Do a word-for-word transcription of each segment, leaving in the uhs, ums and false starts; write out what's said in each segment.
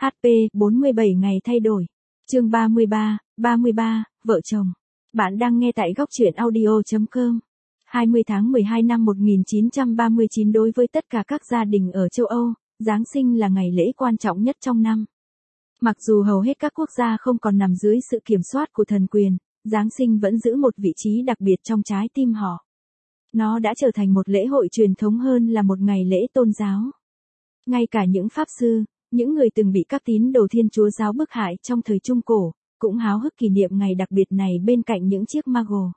hát pê bốn mươi bảy ngày thay đổi. Chương ba mươi ba, ba mươi ba, vợ chồng. Bạn đang nghe tại góc truyện audio chấm com. hai mươi tháng mười hai năm một nghìn chín trăm ba mươi chín đối với tất cả các gia đình ở châu Âu, Giáng sinh là ngày lễ quan trọng nhất trong năm. Mặc dù hầu hết các quốc gia không còn nằm dưới sự kiểm soát của thần quyền, Giáng sinh vẫn giữ một vị trí đặc biệt trong trái tim họ. Nó đã trở thành một lễ hội truyền thống hơn là một ngày lễ tôn giáo. Ngay cả những pháp sư, những người từng bị các tín đồ Thiên Chúa giáo bức hại trong thời Trung Cổ, cũng háo hức kỷ niệm ngày đặc biệt này bên cạnh những chiếc mago.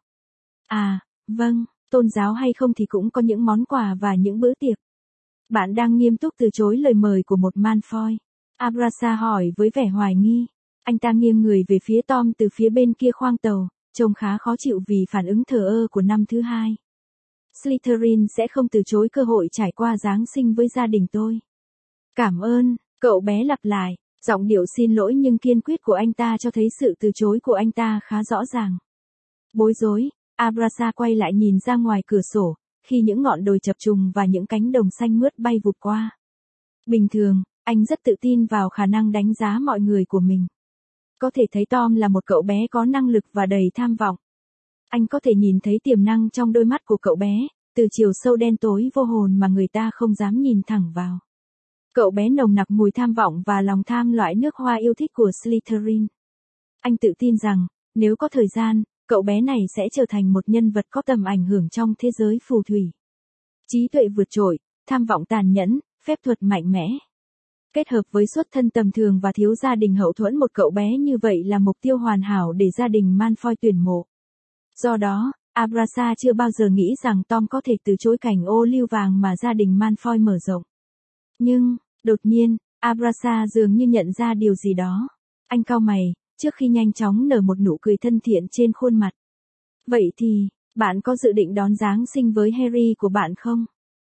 À, vâng, tôn giáo hay không thì cũng có những món quà và những bữa tiệc. Bạn đang nghiêm túc từ chối lời mời của một Malfoy. Abraxa hỏi với vẻ hoài nghi. Anh ta nghiêng người về phía Tom từ phía bên kia khoang tàu, trông khá khó chịu vì phản ứng thờ ơ của năm thứ hai. Slytherin sẽ không từ chối cơ hội trải qua Giáng sinh với gia đình tôi. Cảm ơn, cậu bé lặp lại, giọng điệu xin lỗi nhưng kiên quyết của anh ta cho thấy sự từ chối của anh ta khá rõ ràng. Bối rối, Abraxa quay lại nhìn ra ngoài cửa sổ, khi những ngọn đồi chập trùng và những cánh đồng xanh mướt bay vụt qua. Bình thường, anh rất tự tin vào khả năng đánh giá mọi người của mình. Có thể thấy Tom là một cậu bé có năng lực và đầy tham vọng. Anh có thể nhìn thấy tiềm năng trong đôi mắt của cậu bé, từ chiều sâu đen tối vô hồn mà người ta không dám nhìn thẳng vào. Cậu bé nồng nặc mùi tham vọng và lòng tham loại nước hoa yêu thích của Slytherin. Anh tự tin rằng, nếu có thời gian, cậu bé này sẽ trở thành một nhân vật có tầm ảnh hưởng trong thế giới phù thủy. Trí tuệ vượt trội, tham vọng tàn nhẫn, phép thuật mạnh mẽ. Kết hợp với xuất thân tầm thường và thiếu gia đình hậu thuẫn, một cậu bé như vậy là mục tiêu hoàn hảo để gia đình Malfoy tuyển mộ. Do đó, Abraxa chưa bao giờ nghĩ rằng Tom có thể từ chối cảnh ô liu vàng mà gia đình Malfoy mở rộng. Nhưng, đột nhiên, Abraxa dường như nhận ra điều gì đó. Anh cau mày, trước khi nhanh chóng nở một nụ cười thân thiện trên khuôn mặt. Vậy thì, bạn có dự định đón Giáng sinh với Harry của bạn không?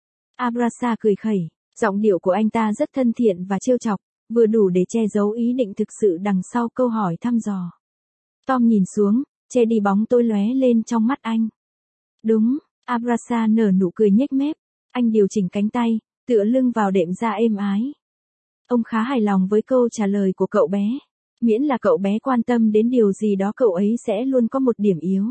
Abraxa cười khẩy, giọng điệu của anh ta rất thân thiện và trêu chọc, vừa đủ để che giấu ý định thực sự đằng sau câu hỏi thăm dò. Tom nhìn xuống, che đi bóng tối lóe lên trong mắt anh. Đúng, Abraxa nở nụ cười nhếch mép, anh điều chỉnh cánh tay, tựa lưng vào đệm da êm ái. Ông khá hài lòng với câu trả lời của cậu bé. Miễn là cậu bé quan tâm đến điều gì đó, cậu ấy sẽ luôn có một điểm yếu.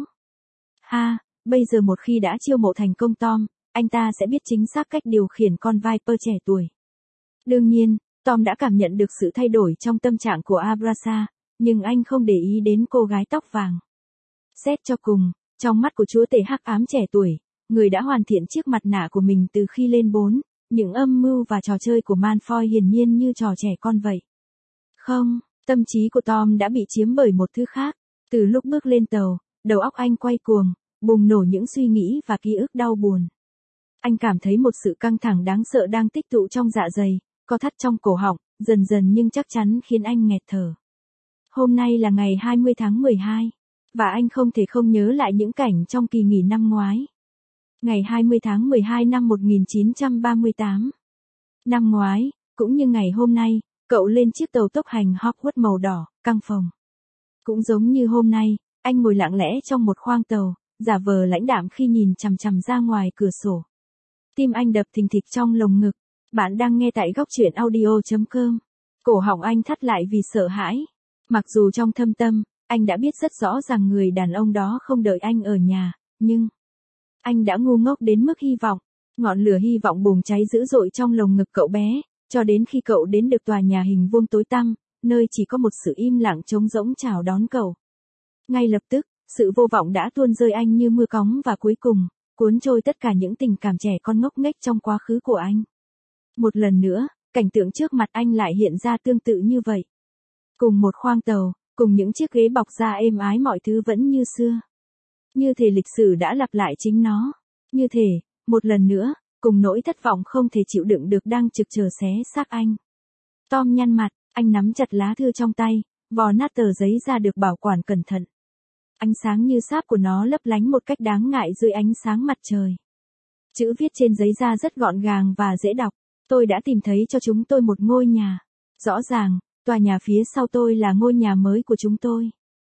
Ha, bây giờ một khi đã chiêu mộ thành công Tom, anh ta sẽ biết chính xác cách điều khiển con Viper trẻ tuổi. Đương nhiên, Tom đã cảm nhận được sự thay đổi trong tâm trạng của Abraxa, nhưng anh không để ý đến cô gái tóc vàng. Xét cho cùng, trong mắt của chúa tể hắc ám trẻ tuổi, người đã hoàn thiện chiếc mặt nạ của mình từ khi lên bốn, những âm mưu và trò chơi của Malfoy hiển nhiên như trò trẻ con vậy. Không, tâm trí của Tom đã bị chiếm bởi một thứ khác. Từ lúc bước lên tàu, đầu óc anh quay cuồng, bùng nổ những suy nghĩ và ký ức đau buồn. Anh cảm thấy một sự căng thẳng đáng sợ đang tích tụ trong dạ dày, co thắt trong cổ họng, dần dần nhưng chắc chắn khiến anh nghẹt thở. Hôm nay là ngày hai mươi tháng mười hai, và anh không thể không nhớ lại những cảnh trong kỳ nghỉ năm ngoái. Ngày hai mươi tháng mười hai năm một nghìn chín trăm ba mươi tám. Năm ngoái, cũng như ngày hôm nay, cậu lên chiếc tàu tốc hành Hogwarts màu đỏ, căng phòng. Cũng giống như hôm nay, anh ngồi lặng lẽ trong một khoang tàu, giả vờ lãnh đạm khi nhìn chằm chằm ra ngoài cửa sổ. Tim anh đập thình thịch trong lồng ngực. Bạn đang nghe tại góc truyện audio chấm com. Cổ họng anh thắt lại vì sợ hãi. Mặc dù trong thâm tâm, anh đã biết rất rõ rằng người đàn ông đó không đợi anh ở nhà, nhưng anh đã ngu ngốc đến mức hy vọng. Ngọn lửa hy vọng bùng cháy dữ dội trong lồng ngực cậu bé, cho đến khi cậu đến được tòa nhà hình vuông tối tăm, nơi chỉ có một sự im lặng trống rỗng chào đón cậu. Ngay lập tức, sự vô vọng đã tuôn rơi anh như mưa cóng và cuối cùng, cuốn trôi tất cả những tình cảm trẻ con ngốc nghếch trong quá khứ của anh. Một lần nữa, cảnh tượng trước mặt anh lại hiện ra tương tự như vậy. Cùng một khoang tàu, cùng những chiếc ghế bọc da êm ái, mọi thứ vẫn như xưa. Như thể lịch sử đã lặp lại chính nó. Như thể, một lần nữa, cùng nỗi thất vọng không thể chịu đựng được đang trực chờ xé xác anh. Tom nhăn mặt, anh nắm chặt lá thư trong tay, vò nát tờ giấy ra được bảo quản cẩn thận. Ánh sáng như sáp của nó lấp lánh một cách đáng ngại dưới ánh sáng mặt trời. Chữ viết trên giấy da rất gọn gàng và dễ đọc. Tôi đã tìm thấy cho chúng tôi một ngôi nhà. Rõ ràng, tòa nhà phía sau tôi là ngôi nhà mới của chúng tôi.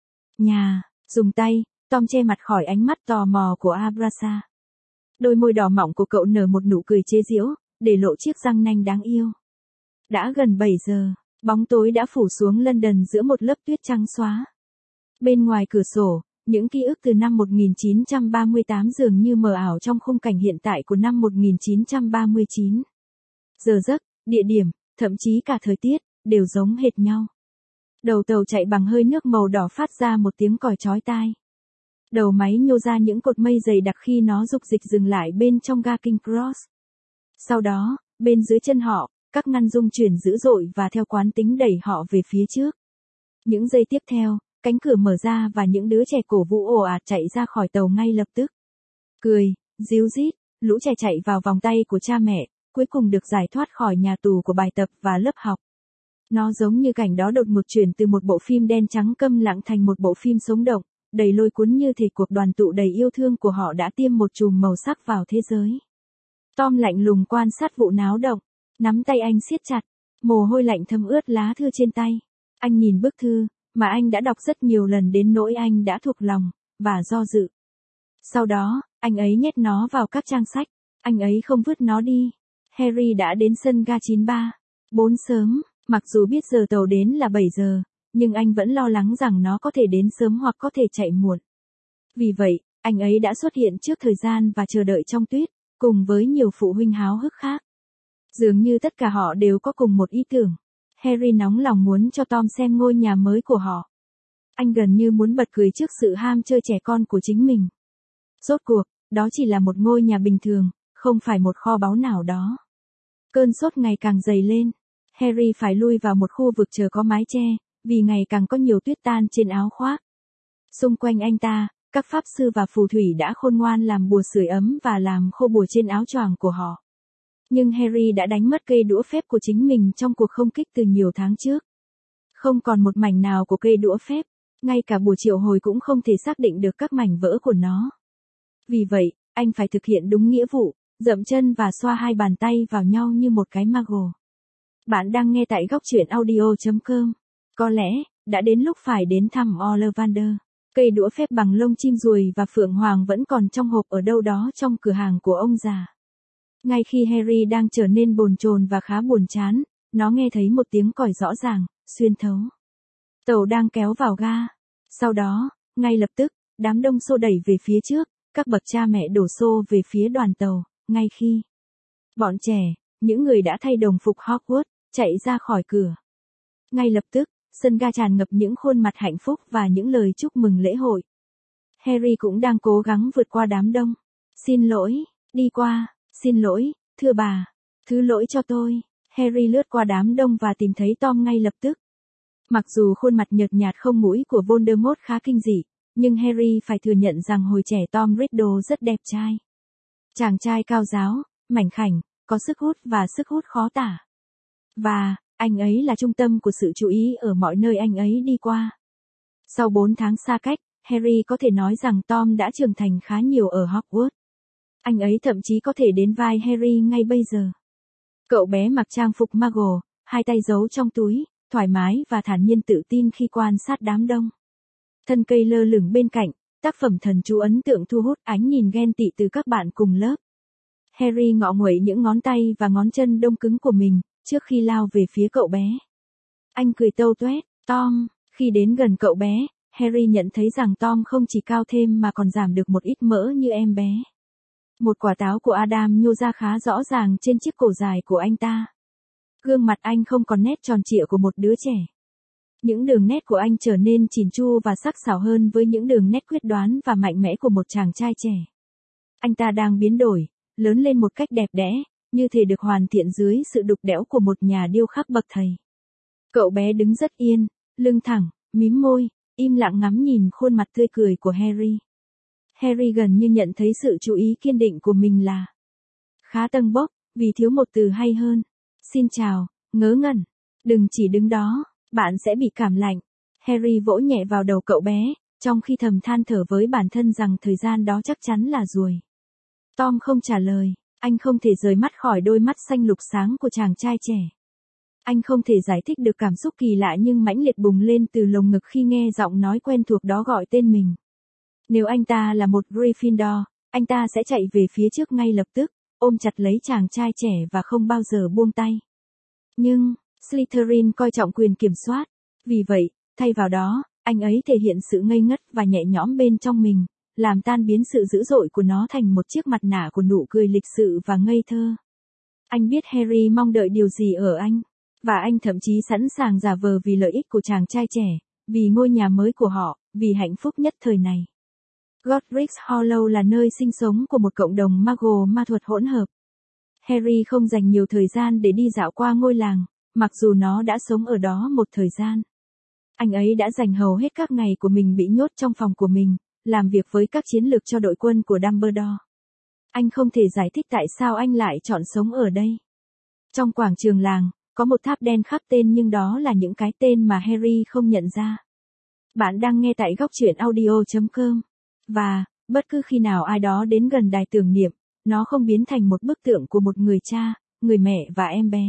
Nhà, dùng tay, Tom che mặt khỏi ánh mắt tò mò của Abraxa. Đôi môi đỏ mọng của cậu nở một nụ cười chế giễu, để lộ chiếc răng nanh đáng yêu. Đã gần bảy giờ, Bóng tối đã phủ xuống London giữa một lớp tuyết trắng xóa. Bên ngoài cửa sổ, những ký ức từ năm một nghìn chín trăm ba mươi tám dường như mờ ảo trong khung cảnh hiện tại của năm một nghìn chín trăm ba mươi chín. Giờ giấc, địa điểm, thậm chí cả thời tiết, đều giống hệt nhau. Đầu tàu chạy bằng hơi nước màu đỏ phát ra một tiếng còi chói tai. Đầu máy nhô ra những cột mây dày đặc khi nó dục dịch dừng lại bên trong ga King Cross. Sau đó, bên dưới chân họ, các ngăn rung chuyển dữ dội và theo quán tính đẩy họ về phía trước. Những giây tiếp theo, cánh cửa mở ra và những đứa trẻ cổ vũ ồ ạt chạy ra khỏi tàu ngay lập tức. Cười, ríu rít, lũ trẻ chạy vào vòng tay của cha mẹ, cuối cùng được giải thoát khỏi nhà tù của bài tập và lớp học. Nó giống như cảnh đó đột ngột chuyển từ một bộ phim đen trắng câm lặng thành một bộ phim sống động, đầy lôi cuốn như thể cuộc đoàn tụ đầy yêu thương của họ đã tiêm một chùm màu sắc vào thế giới. Tom lạnh lùng quan sát vụ náo động, nắm tay anh siết chặt, mồ hôi lạnh thấm ướt lá thư trên tay. Anh nhìn bức thư, mà anh đã đọc rất nhiều lần đến nỗi anh đã thuộc lòng, và do dự. Sau đó, anh ấy nhét nó vào các trang sách, anh ấy không vứt nó đi. Harry đã đến sân ga chín ba bốn sớm, mặc dù biết giờ tàu đến là bảy giờ, nhưng anh vẫn lo lắng rằng nó có thể đến sớm hoặc có thể chạy muộn. Vì vậy, anh ấy đã xuất hiện trước thời gian và chờ đợi trong tuyết, cùng với nhiều phụ huynh háo hức khác. Dường như tất cả họ đều có cùng một ý tưởng. Harry nóng lòng muốn cho Tom xem ngôi nhà mới của họ. Anh gần như muốn bật cười trước sự ham chơi trẻ con của chính mình. Rốt cuộc, đó chỉ là một ngôi nhà bình thường, không phải một kho báu nào đó. Cơn sốt ngày càng dày lên. Harry phải lui vào một khu vực chờ có mái che, vì ngày càng có nhiều tuyết tan trên áo khoác. Xung quanh anh ta, các pháp sư và phù thủy đã khôn ngoan làm bùa sưởi ấm và làm khô bùa trên áo choàng của họ. Nhưng Harry đã đánh mất cây đũa phép của chính mình trong cuộc không kích từ nhiều tháng trước. Không còn một mảnh nào của cây đũa phép, ngay cả bùa triệu hồi cũng không thể xác định được các mảnh vỡ của nó. Vì vậy, anh phải thực hiện đúng nghĩa vụ, dậm chân và xoa hai bàn tay vào nhau như một cái mago. Bạn đang nghe tại góc truyện audio chấm com. Có lẽ, đã đến lúc phải đến thăm Ollivander. Cây đũa phép bằng lông chim ruồi và phượng hoàng vẫn còn trong hộp ở đâu đó trong cửa hàng của ông già. Ngay khi Harry đang trở nên bồn chồn và khá buồn chán, nó nghe thấy một tiếng còi rõ ràng, xuyên thấu. Tàu đang kéo vào ga. Sau đó, ngay lập tức, đám đông xô đẩy về phía trước, các bậc cha mẹ đổ xô về phía đoàn tàu, ngay khi bọn trẻ, những người đã thay đồng phục Hogwarts, chạy ra khỏi cửa. Ngay lập tức, sân ga tràn ngập những khuôn mặt hạnh phúc và những lời chúc mừng lễ hội. Harry cũng đang cố gắng vượt qua đám đông. Xin lỗi, đi qua, xin lỗi, thưa bà, thứ lỗi cho tôi. Harry lướt qua đám đông và tìm thấy Tom ngay lập tức. Mặc dù khuôn mặt nhợt nhạt không mũi của Voldemort khá kinh dị, nhưng Harry phải thừa nhận rằng hồi trẻ Tom Riddle rất đẹp trai. Chàng trai cao ráo, mảnh khảnh, có sức hút và sức hút khó tả. Và, anh ấy là trung tâm của sự chú ý ở mọi nơi anh ấy đi qua. Sau bốn tháng xa cách, Harry có thể nói rằng Tom đã trưởng thành khá nhiều ở Hogwarts. Anh ấy thậm chí có thể đến vai Harry ngay bây giờ. Cậu bé mặc trang phục Muggle, hai tay giấu trong túi, thoải mái và thản nhiên tự tin khi quan sát đám đông. Thân cây lơ lửng bên cạnh, tác phẩm thần chú ấn tượng thu hút ánh nhìn ghen tị từ các bạn cùng lớp. Harry ngọ nguậy những ngón tay và ngón chân đông cứng của mình, trước khi lao về phía cậu bé. Anh cười tâu tuét, Tom, khi đến gần cậu bé, Harry nhận thấy rằng Tom không chỉ cao thêm mà còn giảm được một ít mỡ như em bé. Một quả táo của Adam nhô ra khá rõ ràng trên chiếc cổ dài của anh ta. Gương mặt anh không còn nét tròn trịa của một đứa trẻ. Những đường nét của anh trở nên chỉn chu và sắc sảo hơn với những đường nét quyết đoán và mạnh mẽ của một chàng trai trẻ. Anh ta đang biến đổi, lớn lên một cách đẹp đẽ, như thể được hoàn thiện dưới sự đục đẽo của một nhà điêu khắc bậc thầy. Cậu bé đứng rất yên, lưng thẳng, mím môi, im lặng ngắm nhìn khuôn mặt tươi cười của Harry. Harry gần như nhận thấy sự chú ý kiên định của mình là khá tâng bốc, vì thiếu một từ hay hơn. Xin chào, ngớ ngẩn. Đừng chỉ đứng đó, bạn sẽ bị cảm lạnh. Harry vỗ nhẹ vào đầu cậu bé, trong khi thầm than thở với bản thân rằng thời gian đó chắc chắn là ruồi. Tom không trả lời, anh không thể rời mắt khỏi đôi mắt xanh lục sáng của chàng trai trẻ. Anh không thể giải thích được cảm xúc kỳ lạ nhưng mãnh liệt bùng lên từ lồng ngực khi nghe giọng nói quen thuộc đó gọi tên mình. Nếu anh ta là một Gryffindor, anh ta sẽ chạy về phía trước ngay lập tức, ôm chặt lấy chàng trai trẻ và không bao giờ buông tay. Nhưng, Slytherin coi trọng quyền kiểm soát. Vì vậy, thay vào đó, anh ấy thể hiện sự ngây ngất và nhẹ nhõm bên trong mình, làm tan biến sự dữ dội của nó thành một chiếc mặt nạ của nụ cười lịch sự và ngây thơ. Anh biết Harry mong đợi điều gì ở anh, và anh thậm chí sẵn sàng giả vờ vì lợi ích của chàng trai trẻ, vì ngôi nhà mới của họ, vì hạnh phúc nhất thời này. Godric's Hollow là nơi sinh sống của một cộng đồng Muggle ma thuật hỗn hợp. Harry không dành nhiều thời gian để đi dạo qua ngôi làng, mặc dù nó đã sống ở đó một thời gian. Anh ấy đã dành hầu hết các ngày của mình bị nhốt trong phòng của mình, làm việc với các chiến lược cho đội quân của Dumbledore. Anh không thể giải thích tại sao anh lại chọn sống ở đây. Trong quảng trường làng, có một tháp đen khắc tên nhưng đó là những cái tên mà Harry không nhận ra. Bạn đang nghe tại góc truyện audio chấm com. Và, bất cứ khi nào ai đó đến gần đài tưởng niệm, nó không biến thành một bức tượng của một người cha, người mẹ và em bé.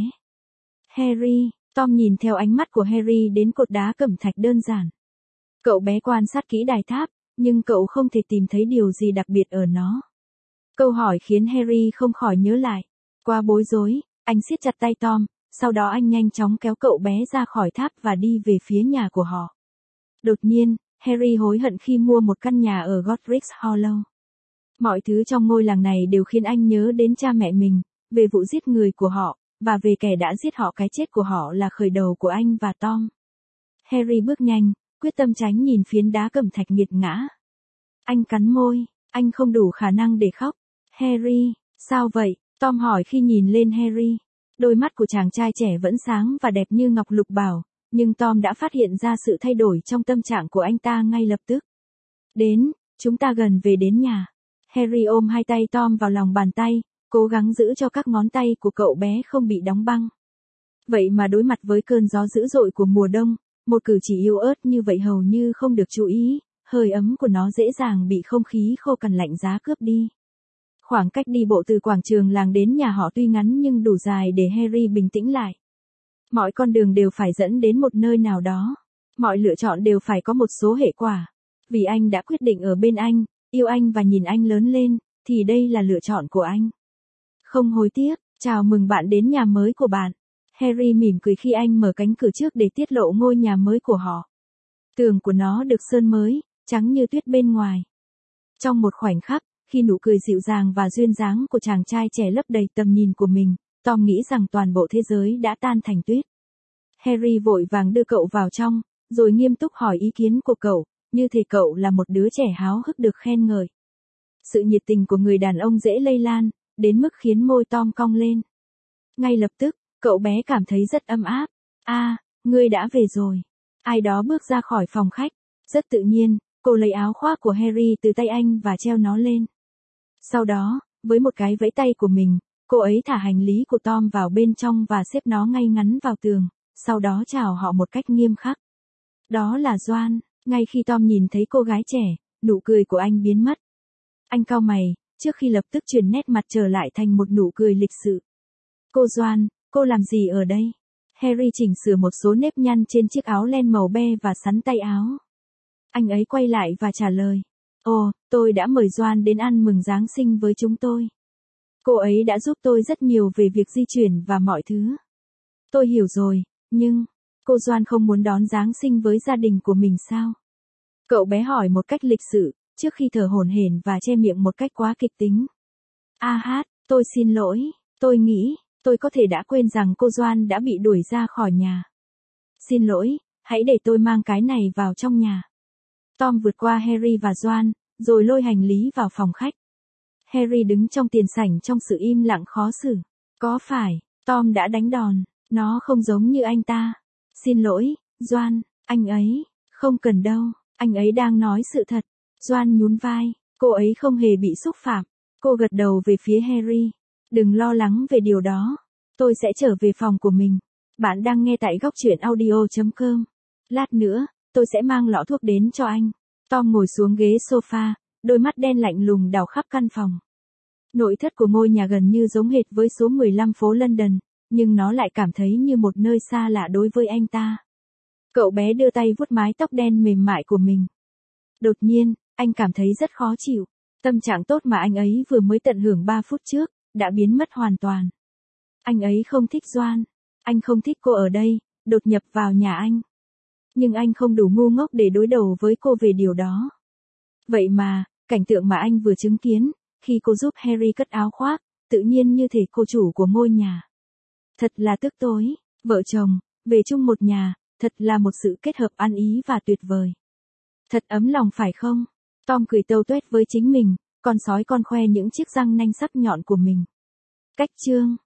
Harry, Tom nhìn theo ánh mắt của Harry đến cột đá cẩm thạch đơn giản. Cậu bé quan sát kỹ đài tháp, nhưng cậu không thể tìm thấy điều gì đặc biệt ở nó. Câu hỏi khiến Harry không khỏi nhớ lại. Qua bối rối, anh siết chặt tay Tom, sau đó anh nhanh chóng kéo cậu bé ra khỏi tháp và đi về phía nhà của họ. Đột nhiên, Harry hối hận khi mua một căn nhà ở Godric's Hollow. Mọi thứ trong ngôi làng này đều khiến anh nhớ đến cha mẹ mình, về vụ giết người của họ, và về kẻ đã giết họ. Cái chết của họ là khởi đầu của anh và Tom. Harry bước nhanh, quyết tâm tránh nhìn phiến đá cẩm thạch nghiệt ngã. Anh cắn môi, anh không đủ khả năng để khóc. Harry, sao vậy? Tom hỏi khi nhìn lên Harry. Đôi mắt của chàng trai trẻ vẫn sáng và đẹp như ngọc lục bảo, nhưng Tom đã phát hiện ra sự thay đổi trong tâm trạng của anh ta ngay lập tức. Đến, chúng ta gần về đến nhà. Harry ôm hai tay Tom vào lòng bàn tay, cố gắng giữ cho các ngón tay của cậu bé không bị đóng băng. Vậy mà đối mặt với cơn gió dữ dội của mùa đông, một cử chỉ yếu ớt như vậy hầu như không được chú ý, hơi ấm của nó dễ dàng bị không khí khô cằn lạnh giá cướp đi. Khoảng cách đi bộ từ quảng trường làng đến nhà họ tuy ngắn nhưng đủ dài để Harry bình tĩnh lại. Mọi con đường đều phải dẫn đến một nơi nào đó. Mọi lựa chọn đều phải có một số hệ quả. Vì anh đã quyết định ở bên anh, yêu anh và nhìn anh lớn lên, thì đây là lựa chọn của anh. Không hối tiếc, chào mừng bạn đến nhà mới của bạn. Harry mỉm cười khi anh mở cánh cửa trước để tiết lộ ngôi nhà mới của họ. Tường của nó được sơn mới, trắng như tuyết bên ngoài. Trong một khoảnh khắc, khi nụ cười dịu dàng và duyên dáng của chàng trai trẻ lấp đầy tầm nhìn của mình, Tom nghĩ rằng toàn bộ thế giới đã tan thành tuyết. Harry vội vàng đưa cậu vào trong, rồi nghiêm túc hỏi ý kiến của cậu, như thể cậu là một đứa trẻ háo hức được khen ngợi. Sự nhiệt tình của người đàn ông dễ lây lan, đến mức khiến môi Tom cong lên. Ngay lập tức, cậu bé cảm thấy rất ấm áp. À, ngươi đã về rồi. Ai đó bước ra khỏi phòng khách. Rất tự nhiên, cô lấy áo khoác của Harry từ tay anh và treo nó lên. Sau đó, với một cái vẫy tay của mình, cô ấy thả hành lý của Tom vào bên trong và xếp nó ngay ngắn vào tường, sau đó chào họ một cách nghiêm khắc. Đó là Joan. Ngay khi Tom nhìn thấy cô gái trẻ, nụ cười của anh biến mất. Anh cau mày, trước khi lập tức chuyển nét mặt trở lại thành một nụ cười lịch sự. Cô Joan, cô làm gì ở đây? Harry chỉnh sửa một số nếp nhăn trên chiếc áo len màu be và sắn tay áo. Anh ấy quay lại và trả lời. Ồ, tôi đã mời Joan đến ăn mừng Giáng sinh với chúng tôi. Cô ấy đã giúp tôi rất nhiều về việc di chuyển và mọi thứ. Tôi hiểu rồi, nhưng, cô Joan không muốn đón Giáng sinh với gia đình của mình sao? Cậu bé hỏi một cách lịch sự, trước khi thở hổn hển và che miệng một cách quá kịch tính. A hát, tôi xin lỗi, tôi nghĩ, tôi có thể đã quên rằng cô Joan đã bị đuổi ra khỏi nhà. Xin lỗi, hãy để tôi mang cái này vào trong nhà. Tom vượt qua Harry và Joan, rồi lôi hành lý vào phòng khách. Harry đứng trong tiền sảnh trong sự im lặng khó xử. Có phải, Tom đã đánh đòn, nó không giống như anh ta. Xin lỗi, Joan, anh ấy, không cần đâu, anh ấy đang nói sự thật. Joan nhún vai, cô ấy không hề bị xúc phạm. Cô gật đầu về phía Harry. Đừng lo lắng về điều đó. Tôi sẽ trở về phòng của mình. Bạn đang nghe tại góc truyện audio chấm com. Lát nữa, tôi sẽ mang lọ thuốc đến cho anh. Tom ngồi xuống ghế sofa, đôi mắt đen lạnh lùng đảo khắp căn phòng. Nội thất của ngôi nhà gần như giống hệt với số mười lăm phố London, nhưng nó lại cảm thấy như một nơi xa lạ đối với anh ta. Cậu bé đưa tay vuốt mái tóc đen mềm mại của mình. Đột nhiên, anh cảm thấy rất khó chịu. Tâm trạng tốt mà anh ấy vừa mới tận hưởng ba phút trước, đã biến mất hoàn toàn. Anh ấy không thích Joan. Anh không thích cô ở đây, đột nhập vào nhà anh. Nhưng anh không đủ ngu ngốc để đối đầu với cô về điều đó. Vậy mà, cảnh tượng mà anh vừa chứng kiến, khi cô giúp Harry cất áo khoác, tự nhiên như thể cô chủ của ngôi nhà. Thật là tức tối, vợ chồng, về chung một nhà, thật là một sự kết hợp ăn ý và tuyệt vời. Thật ấm lòng phải không? Tom cười tâu tuét với chính mình, con sói con khoe những chiếc răng nanh sắc nhọn của mình. Cách chương